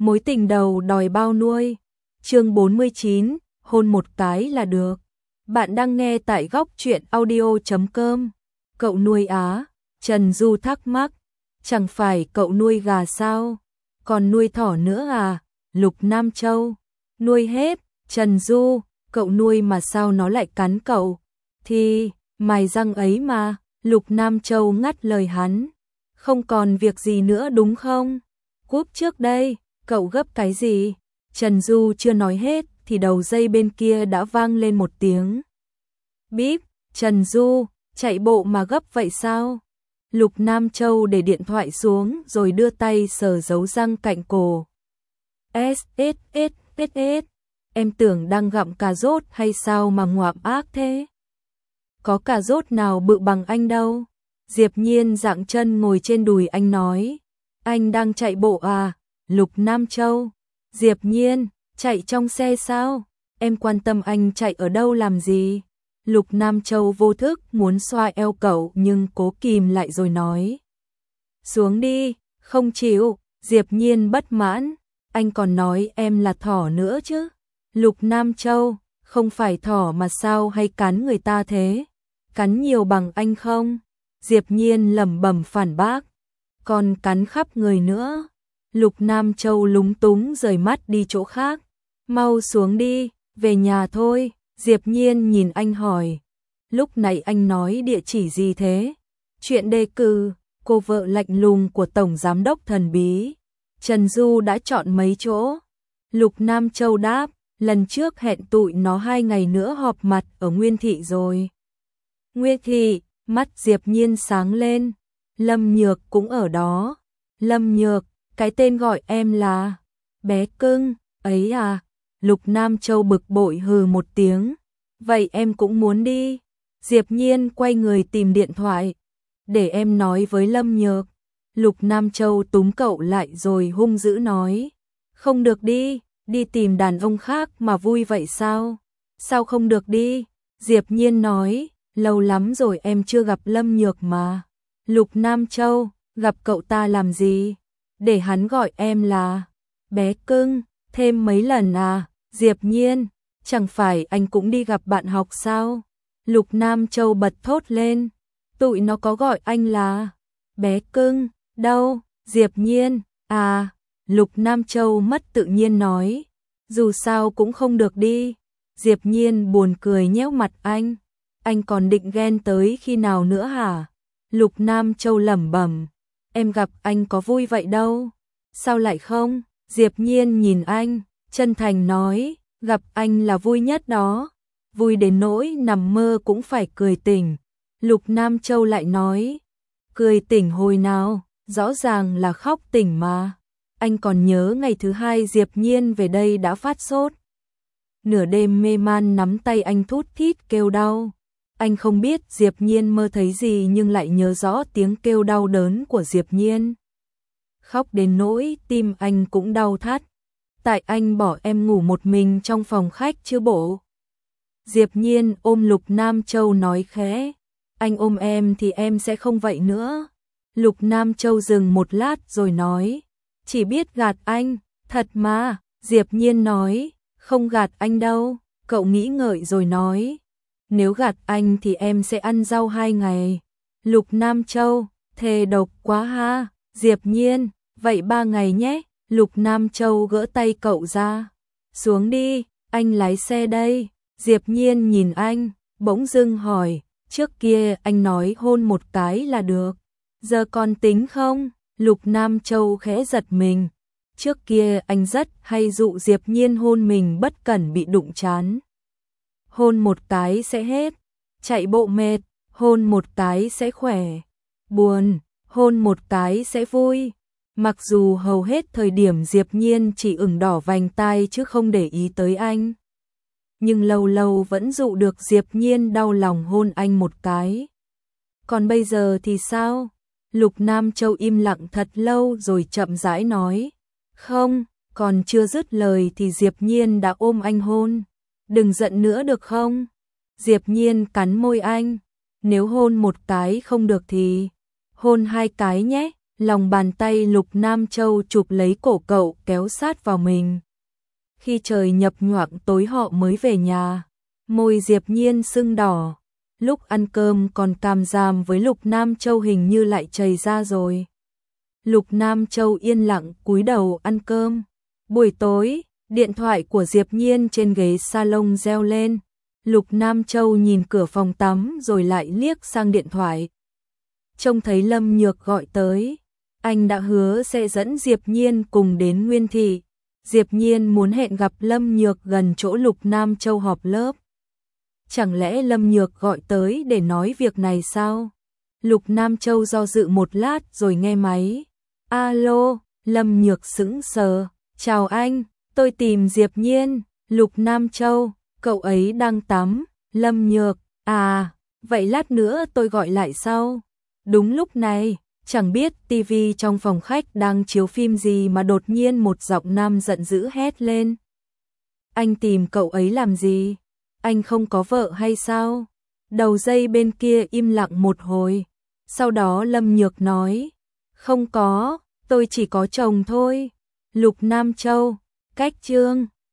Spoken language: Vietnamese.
Mối tình đầu đòi bao nuôi. Chương 49, hôn một cái là được. Bạn đang nghe tại góc truyện audio.com. Cậu nuôi á? Trần Du thắc mắc. Chẳng phải cậu nuôi gà sao? Còn nuôi thỏ nữa à? Lục Nam Châu. Nuôi hết. Trần Du, cậu nuôi mà sao nó lại cắn cậu? Thì, mài răng ấy mà. Lục Nam Châu ngắt lời hắn. Không còn việc gì nữa đúng không? Cúp trước đây, cậu gấp cái gì? Trần Du chưa nói hết thì đầu dây bên kia đã vang lên một tiếng. Bíp, Trần Du, chạy bộ mà gấp vậy sao? Lục Nam Châu để điện thoại xuống rồi đưa tay sờ dấu răng cạnh cổ. S, em tưởng đang gặm cà rốt hay sao mà ngoạm ác thế? Có cà rốt nào bự bằng anh đâu. Diệp Nhiên dạng chân ngồi trên đùi anh nói. Anh đang chạy bộ à? Lục Nam Châu. Diệp Nhiên, chạy trong xe sao? Em quan tâm anh chạy ở đâu làm gì? Lục Nam Châu vô thức muốn xoa eo cậu nhưng cố kìm lại rồi nói. Xuống đi, không chịu. Diệp Nhiên bất mãn. Anh còn nói em là thỏ nữa chứ. Lục Nam Châu, không phải thỏ mà sao hay cắn người ta thế? Cắn nhiều bằng anh không? Diệp Nhiên lẩm bẩm phản bác. Còn cắn khắp người nữa. Lục Nam Châu lúng túng rời mắt đi chỗ khác. Mau xuống đi, về nhà thôi. Diệp Nhiên nhìn anh hỏi. Lúc này anh nói địa chỉ gì thế? Chuyện đề cử, cô vợ lạnh lùng của Tổng Giám đốc thần bí. Trần Du đã chọn mấy chỗ. Lục Nam Châu đáp, lần trước hẹn tụi nó 2 ngày nữa họp mặt ở Nguyên Thị rồi. Nguyên Thị, mắt Diệp Nhiên sáng lên. Lâm Nhược cũng ở đó. Lâm Nhược, cái tên gọi em là bé cưng, ấy à? Lục Nam Châu bực bội hừ một tiếng. Vậy em cũng muốn đi. Diệp Nhiên quay người tìm điện thoại. Để em nói với Lâm Nhược. Lục Nam Châu túm cậu lại rồi hung dữ nói. Không được đi, đi tìm đàn ông khác mà vui vậy sao? Sao không được đi? Diệp Nhiên nói, lâu lắm rồi em chưa gặp Lâm Nhược mà. Lục Nam Châu, gặp cậu ta làm gì? Để hắn gọi em là bé cưng, thêm mấy lần à? Diệp Nhiên, chẳng phải anh cũng đi gặp bạn học sao? Lục Nam Châu bật thốt lên. Tụi nó có gọi anh là bé cưng, đâu? Diệp Nhiên, à? Lục Nam Châu mất tự nhiên nói. Dù sao cũng không được đi. Diệp Nhiên buồn cười nhéo mặt anh. Anh còn định ghen tới khi nào nữa hả? Lục Nam Châu lẩm bẩm. Em gặp anh có vui vậy đâu. Sao lại không? Diệp Nhiên nhìn anh, chân thành nói. Gặp anh là vui nhất đó. Vui đến nỗi nằm mơ cũng phải cười tỉnh. Lục Nam Châu lại nói. Cười tỉnh hồi nào? Rõ ràng là khóc tỉnh mà. Anh còn nhớ ngày thứ 2 Diệp Nhiên về đây đã phát sốt. Nửa đêm mê man nắm tay anh thút thít kêu đau. Anh không biết Diệp Nhiên mơ thấy gì nhưng lại nhớ rõ tiếng kêu đau đớn của Diệp Nhiên. Khóc đến nỗi tim anh cũng đau thắt. Tại anh bỏ em ngủ một mình trong phòng khách chứ bộ. Diệp Nhiên ôm Lục Nam Châu nói khẽ. Anh ôm em thì em sẽ không vậy nữa. Lục Nam Châu dừng một lát rồi nói. Chỉ biết gạt anh, thật mà. Diệp Nhiên nói. Không gạt anh đâu. Cậu nghĩ ngợi rồi nói. Nếu gạt anh thì em sẽ ăn rau 2 ngày. Lục Nam Châu, thề độc quá ha. Diệp Nhiên, vậy 3 ngày nhé. Lục Nam Châu gỡ tay cậu ra. Xuống đi, anh lái xe đây. Diệp Nhiên nhìn anh, bỗng dưng hỏi. Trước kia anh nói hôn một cái là được. Giờ còn tính không? Lục Nam Châu khẽ giật mình. Trước kia anh rất hay dụ Diệp Nhiên hôn mình bất cẩn bị đụng chán. Hôn một cái sẽ hết. Chạy bộ mệt, hôn một cái sẽ khỏe. Buồn, hôn một cái sẽ vui. Mặc dù hầu hết thời điểm Diệp Nhiên chỉ ửng đỏ vành tai chứ không để ý tới anh. Nhưng lâu lâu vẫn dụ được Diệp Nhiên đau lòng hôn anh một cái. Còn bây giờ thì sao? Lục Nam Châu im lặng thật lâu rồi chậm rãi nói. Không, còn chưa dứt lời thì Diệp Nhiên đã ôm anh hôn. Đừng giận nữa được không? Diệp Nhiên cắn môi anh. Nếu hôn một cái không được thì hôn 2 cái nhé. Lòng bàn tay Lục Nam Châu chụp lấy cổ cậu kéo sát vào mình. Khi trời nhập nhoạng tối họ mới về nhà, môi Diệp Nhiên sưng đỏ. Lúc ăn cơm còn càm ràm với Lục Nam Châu hình như lại chảy ra rồi. Lục Nam Châu yên lặng cúi đầu ăn cơm. Buổi tối, điện thoại của Diệp Nhiên trên ghế salon reo lên. Lục Nam Châu nhìn cửa phòng tắm rồi lại liếc sang điện thoại. Trông thấy Lâm Nhược gọi tới. Anh đã hứa sẽ dẫn Diệp Nhiên cùng đến Nguyên Thị. Diệp Nhiên muốn hẹn gặp Lâm Nhược gần chỗ Lục Nam Châu họp lớp. Chẳng lẽ Lâm Nhược gọi tới để nói việc này sao? Lục Nam Châu do dự một lát rồi nghe máy. Alo, Lâm Nhược sững sờ. Chào anh, tôi tìm Diệp Nhiên. Lục Nam Châu, cậu ấy đang tắm. Lâm Nhược, à, vậy lát nữa tôi gọi lại sau. Đúng lúc này, chẳng biết tivi trong phòng khách đang chiếu phim gì mà đột nhiên một giọng nam giận dữ hét lên. Anh tìm cậu ấy làm gì? Anh không có vợ hay sao? Đầu dây bên kia im lặng một hồi. Sau đó Lâm Nhược nói, không có, tôi chỉ có chồng thôi. Lục Nam Châu, cách chương